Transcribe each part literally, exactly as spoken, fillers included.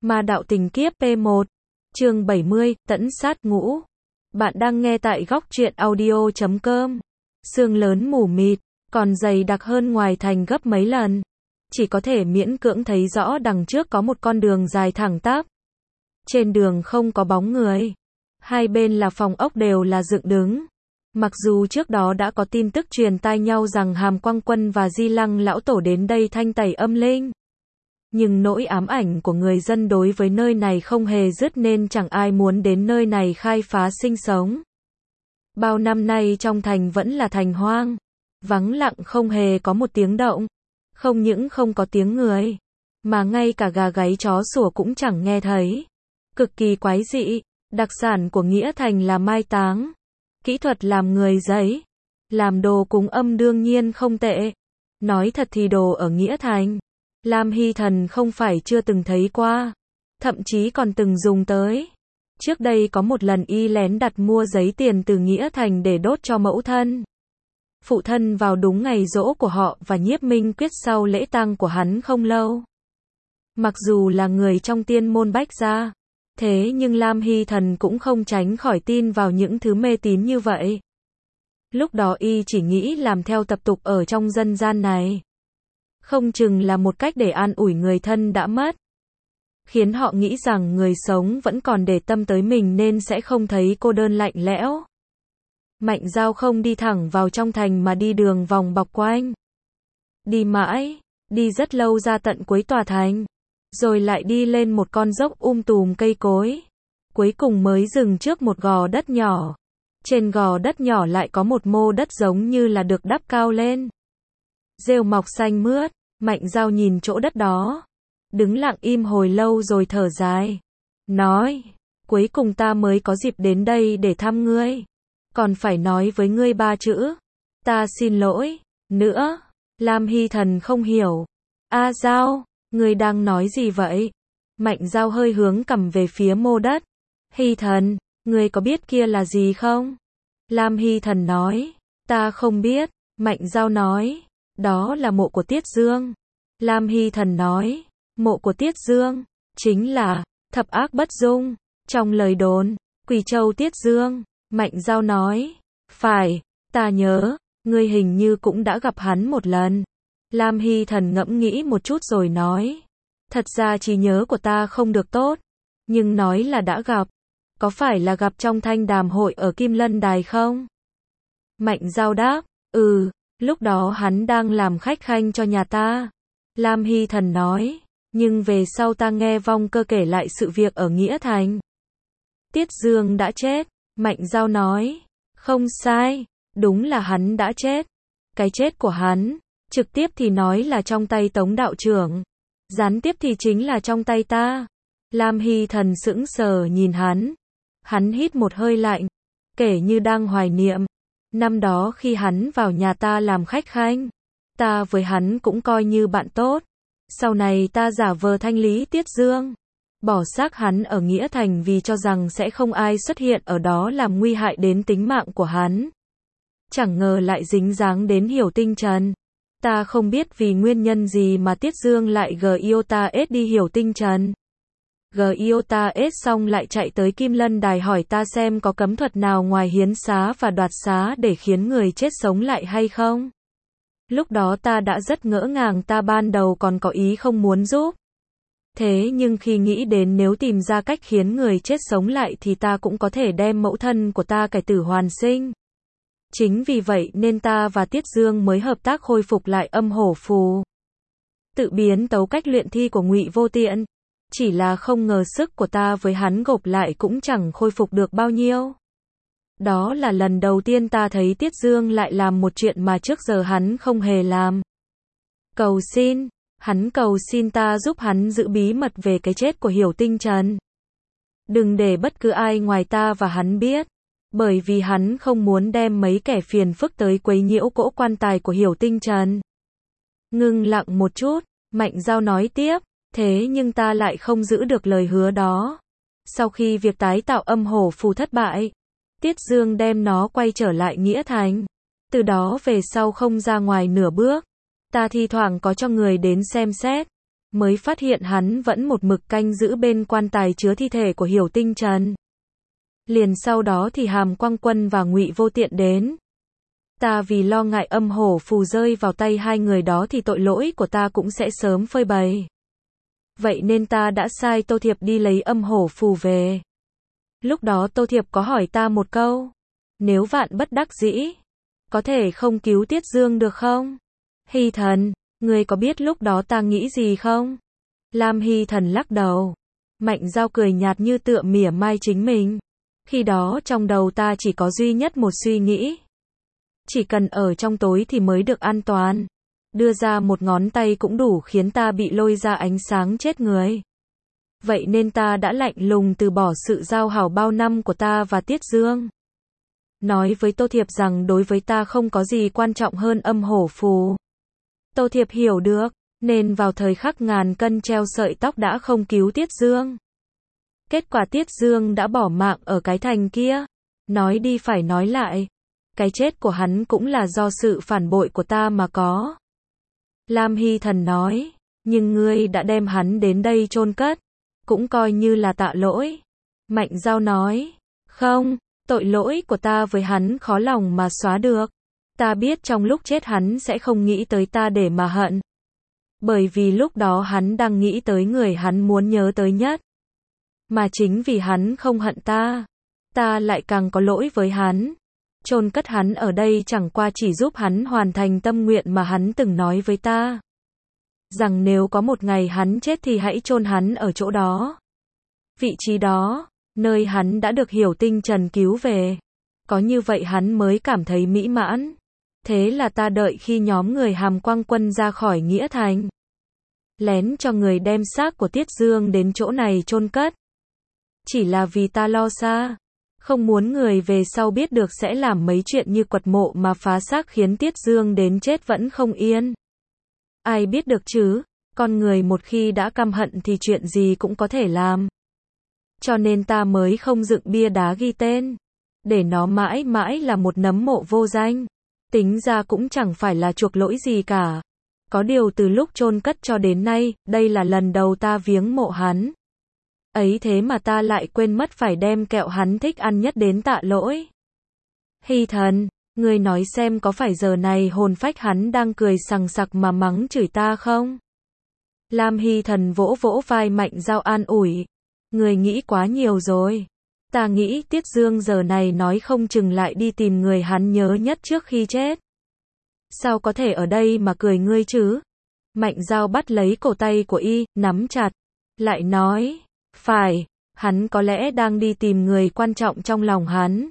Ma đạo tình kiếp P một, chương bảy mươi, tẫn sát ngũ. Bạn đang nghe tại góc truyện audio chấm com. Sương lớn mù mịt, còn dày đặc hơn ngoài thành gấp mấy lần. Chỉ có thể miễn cưỡng thấy rõ đằng trước có một con đường dài thẳng tắp. Trên đường không có bóng người. Hai bên là phòng ốc đều là dựng đứng. Mặc dù trước đó đã có tin tức truyền tai nhau rằng Hàm Quang Quân và Di Lăng lão tổ đến đây thanh tẩy âm linh. Nhưng nỗi ám ảnh của người dân đối với nơi này không hề dứt nên chẳng ai muốn đến nơi này khai phá sinh sống. Bao năm nay trong thành vẫn là thành hoang. Vắng lặng không hề có một tiếng động. Không những không có tiếng người, mà ngay cả gà gáy chó sủa cũng chẳng nghe thấy. Cực kỳ quái dị. Đặc sản của Nghĩa Thành là mai táng. Kỹ thuật làm người giấy, làm đồ cúng âm đương nhiên không tệ. Nói thật thì đồ ở Nghĩa Thành, Lam Hy Thần không phải chưa từng thấy qua, thậm chí còn từng dùng tới. Trước đây có một lần y lén đặt mua giấy tiền từ Nghĩa Thành để đốt cho mẫu thân, phụ thân vào đúng ngày giỗ của họ và Nhiếp Minh Quyết sau lễ tang của hắn không lâu. Mặc dù là người trong tiên môn Bách gia, thế nhưng Lam Hy Thần cũng không tránh khỏi tin vào những thứ mê tín như vậy. Lúc đó y chỉ nghĩ làm theo tập tục ở trong dân gian này. Không chừng là một cách để an ủi người thân đã mất. Khiến họ nghĩ rằng người sống vẫn còn để tâm tới mình nên sẽ không thấy cô đơn lạnh lẽo. Mạnh Giao không đi thẳng vào trong thành mà đi đường vòng bọc quanh. Đi mãi, đi rất lâu ra tận cuối tòa thành. Rồi lại đi lên một con dốc um tùm cây cối. Cuối cùng mới dừng trước một gò đất nhỏ. Trên gò đất nhỏ lại có một mô đất giống như là được đắp cao lên. Rêu mọc xanh mướt, Mạnh Giao nhìn chỗ đất đó. Đứng lặng im hồi lâu rồi thở dài. Nói, cuối cùng ta mới có dịp đến đây để thăm ngươi. Còn phải nói với ngươi ba chữ. Ta xin lỗi. Nữa, Lam Hy Thần không hiểu. A Giao, ngươi đang nói gì vậy? Mạnh Giao hơi hướng cằm về phía mô đất. Hy Thần, ngươi có biết kia là gì không? Lam Hy Thần nói. Ta không biết. Mạnh Giao nói. Đó là mộ của Tiết Dương. Lam Hy Thần nói. Mộ của Tiết Dương, chính là thập ác bất dung. Trong lời đồn, Quỷ Châu Tiết Dương. Mạnh Giao nói. Phải, ta nhớ, ngươi hình như cũng đã gặp hắn một lần. Lam Hy Thần ngẫm nghĩ một chút rồi nói. Thật ra trí nhớ của ta không được tốt. Nhưng nói là đã gặp. Có phải là gặp trong thanh đàm hội ở Kim Lân Đài không? Mạnh Giao đáp. Ừ, lúc đó hắn đang làm khách khanh cho nhà ta. Lam Hy Thần nói. Nhưng về sau ta nghe Vong Cơ kể lại sự việc ở Nghĩa Thành. Tiết Dương đã chết. Mạnh Giao nói. Không sai, đúng là hắn đã chết. Cái chết của hắn, trực tiếp thì nói là trong tay Tống đạo trưởng, gián tiếp thì chính là trong tay ta. Lam Hy Thần sững sờ nhìn hắn. Hắn hít một hơi lạnh, kể như đang hoài niệm. Năm đó khi hắn vào nhà ta làm khách khanh, ta với hắn cũng coi như bạn tốt. Sau này ta giả vờ thanh lý Tiết Dương, bỏ xác hắn ở Nghĩa Thành vì cho rằng sẽ không ai xuất hiện ở đó làm nguy hại đến tính mạng của hắn. Chẳng ngờ lại dính dáng đến Hiểu Tinh Trần. Ta không biết vì nguyên nhân gì mà Tiết Dương lại gờ yêu ta ết đi Hiểu Tinh Trần. Gờ yêu ta ết xong lại chạy tới Kim Lân Đài hỏi ta xem có cấm thuật nào ngoài hiến xá và đoạt xá để khiến người chết sống lại hay không. Lúc đó ta đã rất ngỡ ngàng, ta ban đầu còn có ý không muốn giúp. Thế nhưng khi nghĩ đến nếu tìm ra cách khiến người chết sống lại thì ta cũng có thể đem mẫu thân của ta cải tử hoàn sinh. Chính vì vậy nên ta và Tiết Dương mới hợp tác khôi phục lại âm hổ phù. Tự biến tấu cách luyện thi của Ngụy Vô Tiện. Chỉ là không ngờ sức của ta với hắn gộp lại cũng chẳng khôi phục được bao nhiêu. Đó là lần đầu tiên ta thấy Tiết Dương lại làm một chuyện mà trước giờ hắn không hề làm. Cầu xin, hắn cầu xin ta giúp hắn giữ bí mật về cái chết của Hiểu Tinh Trần. Đừng để bất cứ ai ngoài ta và hắn biết. Bởi vì hắn không muốn đem mấy kẻ phiền phức tới quấy nhiễu cỗ quan tài của Hiểu Tinh Trần. Ngưng lặng một chút, Mạnh Giao nói tiếp. Thế nhưng ta lại không giữ được lời hứa đó. Sau khi việc tái tạo âm hổ phù thất bại, Tiết Dương đem nó quay trở lại Nghĩa Thành. Từ đó về sau không ra ngoài nửa bước. Ta thi thoảng có cho người đến xem xét. mới phát hiện hắn vẫn một mực canh giữ bên quan tài chứa thi thể của Hiểu Tinh Trần. Liền sau đó thì Hàm Quang Quân và Ngụy Vô Tiện đến. Ta vì lo ngại âm hổ phù rơi vào tay hai người đó thì tội lỗi của ta cũng sẽ sớm phơi bày. Vậy nên ta đã sai Tô Thiệp đi lấy âm hổ phù về. Lúc đó Tô Thiệp có hỏi ta một câu. Nếu vạn bất đắc dĩ, có thể không cứu Tiết Dương được không? Hy Thần, ngươi có biết lúc đó ta nghĩ gì không? Lam Hy Thần lắc đầu. Mạnh Giao cười nhạt như tựa mỉa mai chính mình. Khi đó trong đầu ta chỉ có duy nhất một suy nghĩ. Chỉ cần ở trong tối thì mới được an toàn. Đưa ra một ngón tay cũng đủ khiến ta bị lôi ra ánh sáng chết người. Vậy nên ta đã lạnh lùng từ bỏ sự giao hảo bao năm của ta và Tiết Dương. Nói với Tô Thiệp rằng đối với ta không có gì quan trọng hơn âm hổ phù. Tô Thiệp hiểu được, nên vào thời khắc ngàn cân treo sợi tóc đã không cứu Tiết Dương. Kết quả Tiết Dương đã bỏ mạng ở cái thành kia. Nói đi phải nói lại. Cái chết của hắn cũng là do sự phản bội của ta mà có. Lam Hy Thần nói, nhưng ngươi đã đem hắn đến đây chôn cất, cũng coi như là tạ lỗi. Mạnh Giao nói, không, tội lỗi của ta với hắn khó lòng mà xóa được. Ta biết trong lúc chết hắn sẽ không nghĩ tới ta để mà hận. Bởi vì lúc đó hắn đang nghĩ tới người hắn muốn nhớ tới nhất. Mà chính vì hắn không hận ta, ta lại càng có lỗi với hắn. Chôn cất hắn ở đây chẳng qua chỉ giúp hắn hoàn thành tâm nguyện mà hắn từng nói với ta. Rằng nếu có một ngày hắn chết thì hãy chôn hắn ở chỗ đó. Vị trí đó, nơi hắn đã được Hiểu Tinh Trần cứu về. Có như vậy hắn mới cảm thấy mỹ mãn. Thế là ta đợi khi nhóm người Hàm Quang Quân ra khỏi Nghĩa Thành. Lén cho người đem xác của Tiết Dương đến chỗ này chôn cất. Chỉ là vì ta lo xa. Không muốn người về sau biết được sẽ làm mấy chuyện như quật mộ mà phá xác khiến Tiết Dương đến chết vẫn không yên. Ai biết được chứ, con người một khi đã căm hận thì chuyện gì cũng có thể làm. Cho nên ta mới không dựng bia đá ghi tên. Để nó mãi mãi là một nấm mộ vô danh. Tính ra cũng chẳng phải là chuộc lỗi gì cả. Có điều từ lúc chôn cất cho đến nay, đây là lần đầu ta viếng mộ hắn. Ấy thế mà ta lại quên mất phải đem kẹo hắn thích ăn nhất đến tạ lỗi. Hy Thần, ngươi nói xem có phải giờ này hồn phách hắn đang cười sằng sặc mà mắng chửi ta không? Lam Hy Thần vỗ vỗ vai Mạnh Giao an ủi. Ngươi nghĩ quá nhiều rồi. Ta nghĩ Tiết Dương giờ này nói không chừng lại đi tìm người hắn nhớ nhất trước khi chết. Sao có thể ở đây mà cười ngươi chứ? Mạnh Giao bắt lấy cổ tay của y, nắm chặt. Lại nói, phải, hắn có lẽ đang đi tìm người quan trọng trong lòng hắn.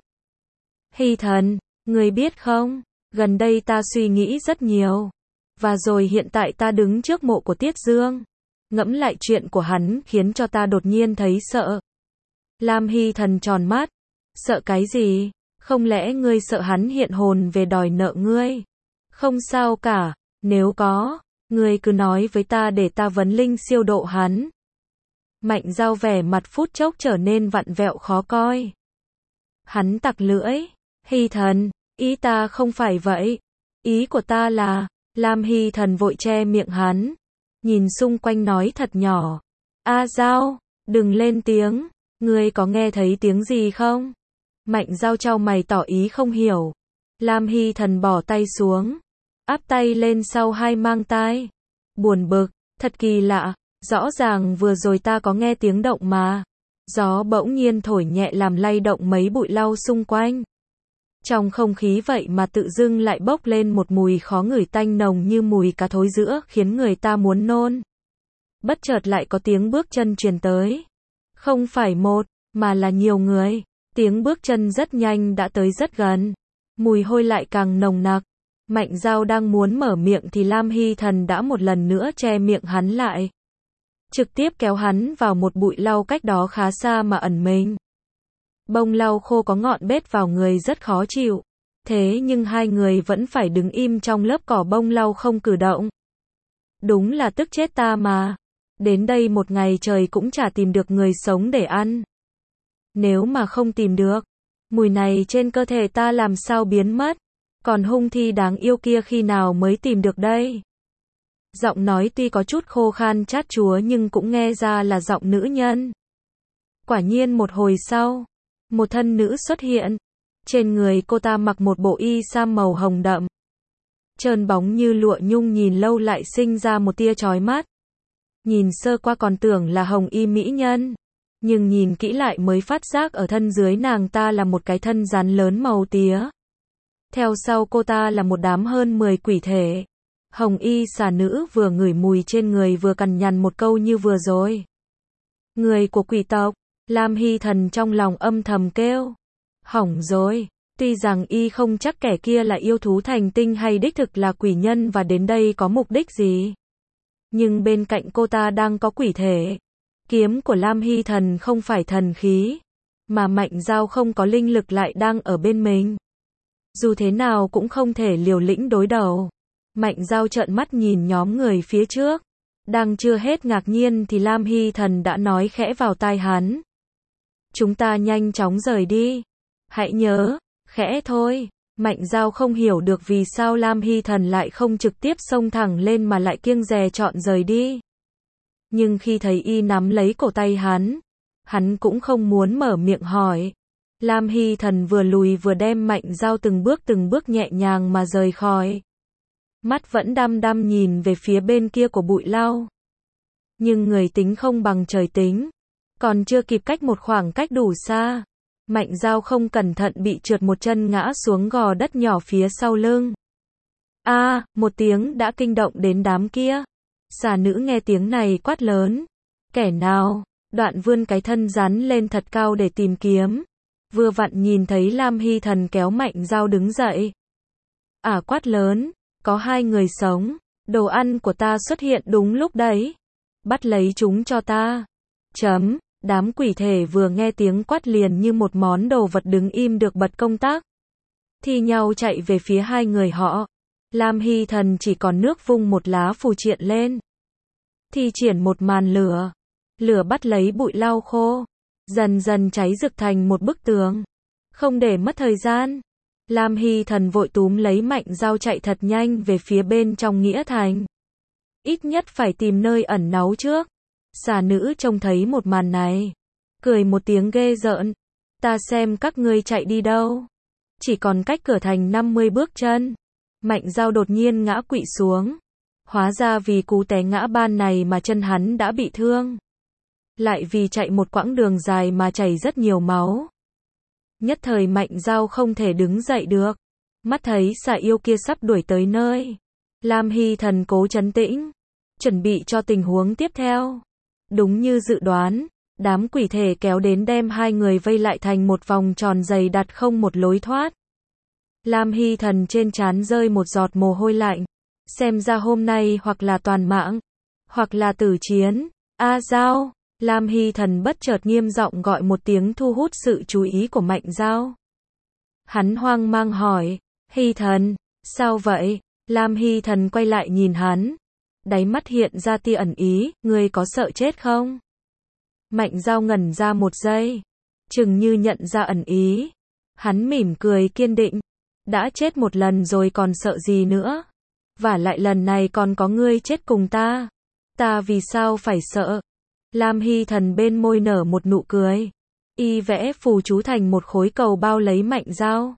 Hy Thần, ngươi biết không, gần đây ta suy nghĩ rất nhiều. Và rồi hiện tại ta đứng trước mộ của Tiết Dương. Ngẫm lại chuyện của hắn khiến cho ta đột nhiên thấy sợ. Lam Hy Thần tròn mắt. Sợ cái gì? Không lẽ ngươi sợ hắn hiện hồn về đòi nợ ngươi? Không sao cả, nếu có, ngươi cứ nói với ta để ta vấn linh siêu độ hắn. Mạnh Giao vẻ mặt phút chốc trở nên vặn vẹo khó coi. Hắn tặc lưỡi. Hy Thần, ý ta không phải vậy. Ý của ta là, Lam Hy Thần vội che miệng hắn. Nhìn xung quanh nói thật nhỏ. A Giao, đừng lên tiếng. Ngươi có nghe thấy tiếng gì không? Mạnh Giao chau mày tỏ ý không hiểu. Lam Hy Thần bỏ tay xuống. Áp tay lên sau hai mang tai. Buồn bực, thật kỳ lạ. Rõ ràng vừa rồi ta có nghe tiếng động mà. Gió bỗng nhiên thổi nhẹ làm lay động mấy bụi lau xung quanh. Trong không khí vậy mà tự dưng lại bốc lên một mùi khó ngửi tanh nồng như mùi cá thối rữa khiến người ta muốn nôn. Bất chợt lại có tiếng bước chân truyền tới. Không phải một, mà là nhiều người. Tiếng bước chân rất nhanh đã tới rất gần. Mùi hôi lại càng nồng nặc. Mạnh Giao đang muốn mở miệng thì Lam Hy Thần đã một lần nữa che miệng hắn lại. Trực tiếp kéo hắn vào một bụi lau cách đó khá xa mà ẩn mình. Bông lau khô có ngọn bết vào người rất khó chịu. Thế nhưng hai người vẫn phải đứng im trong lớp cỏ bông lau không cử động. Đúng là tức chết ta mà. Đến đây một ngày trời cũng chả tìm được người sống để ăn. Nếu mà không tìm được, mùi này trên cơ thể ta làm sao biến mất. Còn hung thi đáng yêu kia khi nào mới tìm được đây? Giọng nói tuy có chút khô khan chát chúa nhưng cũng nghe ra là giọng nữ nhân. Quả nhiên một hồi sau, một thân nữ xuất hiện. Trên người cô ta mặc một bộ y sam màu hồng đậm. Trơn bóng như lụa nhung, nhìn lâu lại sinh ra một tia chói mắt. Nhìn sơ qua còn tưởng là hồng y mỹ nhân. Nhưng nhìn kỹ lại mới phát giác ở thân dưới nàng ta là một cái thân rắn lớn màu tía. Theo sau cô ta là một đám hơn mười quỷ thể. Hồng y xà nữ vừa ngửi mùi trên người vừa cằn nhằn một câu như vừa rồi. Người của quỷ tộc. Lam Hy Thần trong lòng âm thầm kêu. Hỏng rồi. Tuy rằng y không chắc kẻ kia là yêu thú thành tinh hay đích thực là quỷ nhân và đến đây có mục đích gì. Nhưng bên cạnh cô ta đang có quỷ thể. Kiếm của Lam Hy Thần không phải thần khí. Mà Mạnh Dao không có linh lực lại đang ở bên mình. Dù thế nào cũng không thể liều lĩnh đối đầu. Mạnh Dao trợn mắt nhìn nhóm người phía trước. Đang chưa hết ngạc nhiên thì Lam Hy Thần đã nói khẽ vào tai hắn. Chúng ta nhanh chóng rời đi. Hãy nhớ, khẽ thôi. Mạnh Dao không hiểu được vì sao Lam Hy Thần lại không trực tiếp xông thẳng lên mà lại kiêng dè chọn rời đi. Nhưng khi thấy y nắm lấy cổ tay hắn, hắn cũng không muốn mở miệng hỏi. Lam Hy Thần vừa lùi vừa đem Mạnh Dao từng bước từng bước nhẹ nhàng mà rời khỏi. Mắt vẫn đăm đăm nhìn về phía bên kia của bụi lau. Nhưng người tính không bằng trời tính. Còn chưa kịp cách một khoảng cách đủ xa. Mạnh Dao không cẩn thận bị trượt một chân ngã xuống gò đất nhỏ phía sau lưng. A, à, một tiếng đã kinh động đến đám kia. Xà nữ nghe tiếng này quát lớn. Kẻ nào? Đoạn vươn cái thân rắn lên thật cao để tìm kiếm. Vừa vặn nhìn thấy Lam Hy Thần kéo Mạnh Dao đứng dậy. À, quát lớn. Có hai người sống. Đồ ăn của ta xuất hiện đúng lúc đấy. Bắt lấy chúng cho ta. Chấm. Đám quỷ thể vừa nghe tiếng quát liền như một món đồ vật đứng im được bật công tác. Thi nhau chạy về phía hai người họ. Lam Hy Thần chỉ còn nước vung một lá phù triện lên. Thi triển một màn lửa. Lửa bắt lấy bụi lau khô. Dần dần cháy rực thành một bức tường. Không để mất thời gian. Lam Hy Thần vội túm lấy Mạnh Dao chạy thật nhanh về phía bên trong nghĩa thành. Ít nhất phải tìm nơi ẩn náu trước. Xà nữ trông thấy một màn này. Cười một tiếng ghê rợn. Ta xem các ngươi chạy đi đâu. Chỉ còn cách cửa thành năm mươi bước chân. Mạnh Dao đột nhiên ngã quỵ xuống. Hóa ra vì cú té ngã ban này mà chân hắn đã bị thương. Lại vì chạy một quãng đường dài mà chảy rất nhiều máu. Nhất thời Mạnh Dao không thể đứng dậy được. Mắt thấy xà yêu kia sắp đuổi tới nơi. Lam Hy Thần cố trấn tĩnh. Chuẩn bị cho tình huống tiếp theo. Đúng như dự đoán, đám quỷ thể kéo đến đem hai người vây lại thành một vòng tròn dày đặt không một lối thoát. Lam Hy Thần trên trán rơi một giọt mồ hôi lạnh. Xem ra hôm nay hoặc là toàn mạng, hoặc là tử chiến. A Dao, Lam Hy Thần bất chợt nghiêm giọng gọi một tiếng thu hút sự chú ý của Mạnh Dao. Hắn hoang mang hỏi, Hy Thần, sao vậy? Lam Hy Thần quay lại nhìn hắn. Đáy mắt hiện ra tia ẩn ý, ngươi có sợ chết không? Mạnh Dao ngẩn ra một giây, chừng như nhận ra ẩn ý. Hắn mỉm cười kiên định, đã chết một lần rồi còn sợ gì nữa? Vả lại lần này còn có ngươi chết cùng ta. Ta vì sao phải sợ? Lam Hy Thần bên môi nở một nụ cười. Y vẽ phù chú thành một khối cầu bao lấy Mạnh Dao.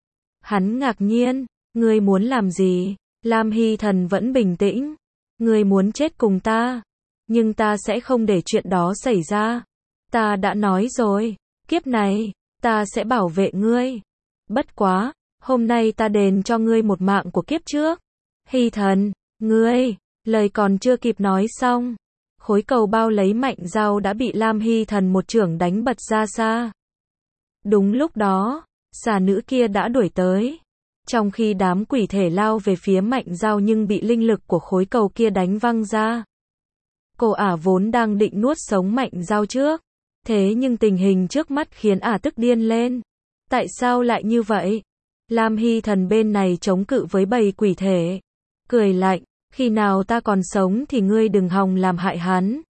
Hắn ngạc nhiên, ngươi muốn làm gì? Lam Hy Thần vẫn bình tĩnh. Ngươi muốn chết cùng ta, nhưng ta sẽ không để chuyện đó xảy ra. Ta đã nói rồi, kiếp này, ta sẽ bảo vệ ngươi. Bất quá, hôm nay ta đền cho ngươi một mạng của kiếp trước. Hy Thần, ngươi, lời còn chưa kịp nói xong. Khối cầu bao lấy Mạnh Dao đã bị Lam Hy Thần một chưởng đánh bật ra xa. Đúng lúc đó, xà nữ kia đã đuổi tới. Trong khi đám quỷ thể lao về phía Mạnh Dao nhưng bị linh lực của khối cầu kia đánh văng ra. Cô ả vốn đang định nuốt sống Mạnh Dao trước. Thế nhưng tình hình trước mắt khiến ả tức điên lên. Tại sao lại như vậy? Lam Hy Thần bên này chống cự với bầy quỷ thể. Cười lạnh, khi nào ta còn sống thì ngươi đừng hòng làm hại hắn.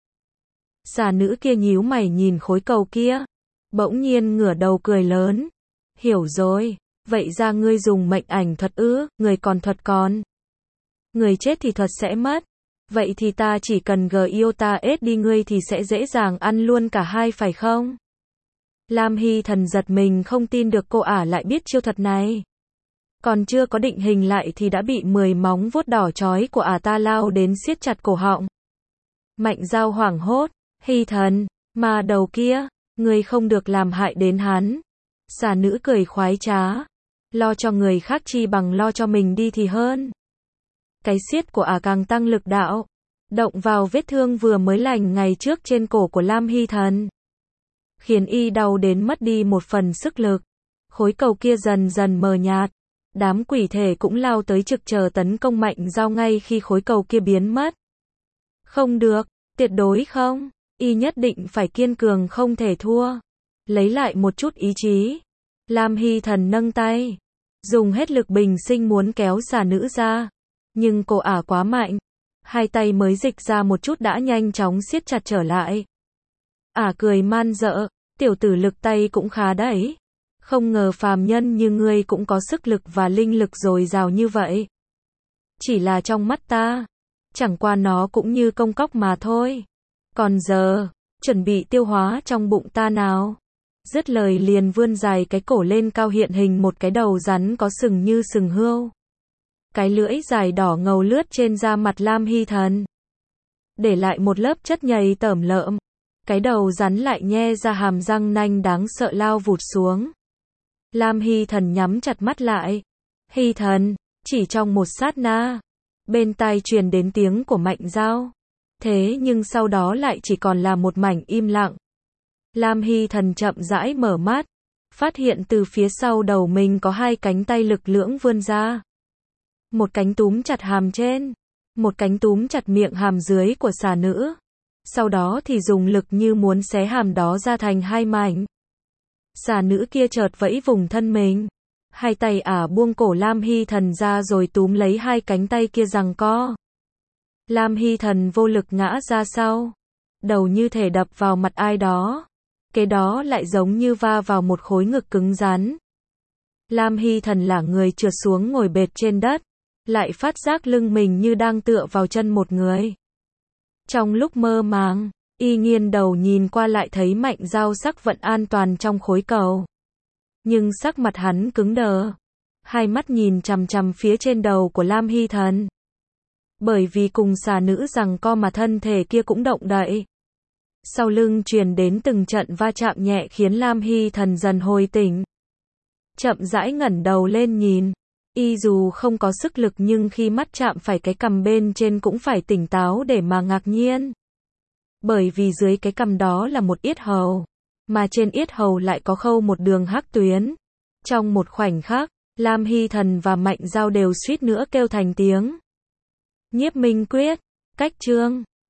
Xà nữ kia nhíu mày nhìn khối cầu kia. Bỗng nhiên ngửa đầu cười lớn. Hiểu rồi. Vậy ra ngươi dùng mệnh ảnh thuật ư, người còn thuật còn. Người chết thì thuật sẽ mất. Vậy thì ta chỉ cần gờ yêu ta ết đi ngươi thì sẽ dễ dàng ăn luôn cả hai phải không? Lam Hy Thần giật mình không tin được cô ả lại biết chiêu thuật này. Còn chưa có định hình lại thì đã bị mười móng vuốt đỏ chói của ả ta lao đến siết chặt cổ họng. Mạnh Dao hoảng hốt, Hy Thần, mà đầu kia, ngươi không được làm hại đến hắn. Xà nữ cười khoái trá, lo cho người khác chi bằng lo cho mình đi thì hơn. Cái siết của ả càng tăng lực đạo, động vào vết thương vừa mới lành ngày trước trên cổ của Lam Hy Thần, khiến y đau đến mất đi một phần sức lực. Khối cầu kia dần dần mờ nhạt, đám quỷ thể cũng lao tới trực chờ tấn công Mạnh Dao ngay khi khối cầu kia biến mất. Không được, tuyệt đối không, y nhất định phải kiên cường không thể thua. Lấy lại một chút ý chí, Lam Hy Thần nâng tay, dùng hết lực bình sinh muốn kéo xà nữ ra, nhưng cô ả quá mạnh, hai tay mới dịch ra một chút đã nhanh chóng siết chặt trở lại. Ả cười man dợ, tiểu tử lực tay cũng khá đấy, không ngờ phàm nhân như ngươi cũng có sức lực và linh lực dồi dào như vậy. Chỉ là trong mắt ta, chẳng qua nó cũng như công cóc mà thôi. Còn giờ, chuẩn bị tiêu hóa trong bụng ta nào. Dứt lời liền vươn dài cái cổ lên cao hiện hình một cái đầu rắn có sừng như sừng hươu. Cái lưỡi dài đỏ ngầu lướt trên da mặt Lam Hy Thần, để lại một lớp chất nhầy tởm lợm. Cái đầu rắn lại nhe ra hàm răng nanh đáng sợ lao vụt xuống. Lam Hy Thần nhắm chặt mắt lại. Hy Thần, chỉ trong một sát na, bên tai truyền đến tiếng của Mạnh Dao. Thế nhưng sau đó lại chỉ còn là một mảnh im lặng. Lam Hy Thần chậm rãi mở mắt, phát hiện từ phía sau đầu mình có hai cánh tay lực lưỡng vươn ra. Một cánh túm chặt hàm trên, một cánh túm chặt miệng hàm dưới của xà nữ. Sau đó thì dùng lực như muốn xé hàm đó ra thành hai mảnh. Xà nữ kia chợt vẫy vùng thân mình. Hai tay ả buông cổ Lam Hy Thần ra rồi túm lấy hai cánh tay kia giằng co. Lam Hy Thần vô lực ngã ra sau, đầu như thể đập vào mặt ai đó. Cái đó lại giống như va vào một khối ngực cứng rắn. Lam Hy Thần lả người trượt xuống ngồi bệt trên đất, lại phát giác lưng mình như đang tựa vào chân một người. Trong lúc mơ màng, y nghiêng đầu nhìn qua lại thấy Mạnh Dao sắc vận an toàn trong khối cầu. Nhưng sắc mặt hắn cứng đờ, hai mắt nhìn chằm chằm phía trên đầu của Lam Hy Thần. Bởi vì cùng xà nữ giằng co mà thân thể kia cũng động đậy. Sau lưng truyền đến từng trận va chạm nhẹ khiến Lam Hy Thần dần hồi tỉnh. Chậm rãi ngẩng đầu lên nhìn, y dù không có sức lực nhưng khi mắt chạm phải cái cằm bên trên cũng phải tỉnh táo để mà ngạc nhiên. Bởi vì dưới cái cằm đó là một yết hầu, mà trên yết hầu lại có khâu một đường hắc tuyến. Trong một khoảnh khắc, Lam Hy Thần và Mạnh Dao đều suýt nữa kêu thành tiếng. Nhiếp Minh Quyết, cách chương